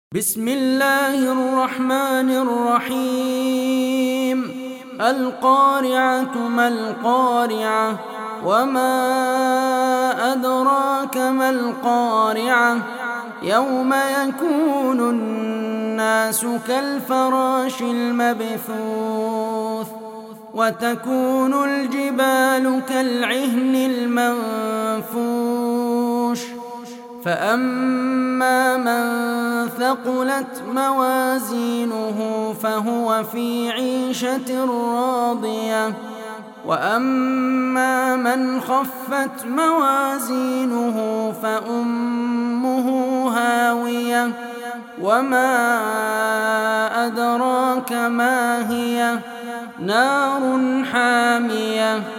بسم الله الرحمن الرحيم. القارعة ما القارعة وما أدراك ما القارعة يوم يكون الناس كالفراش المبثوث وتكون الجبال كالعهن المنفوش فأما من ثقلت موازينه فهو في عيشة راضية وأما من خفت موازينه فأمه هاوية وما أدراك ما هي نار حامية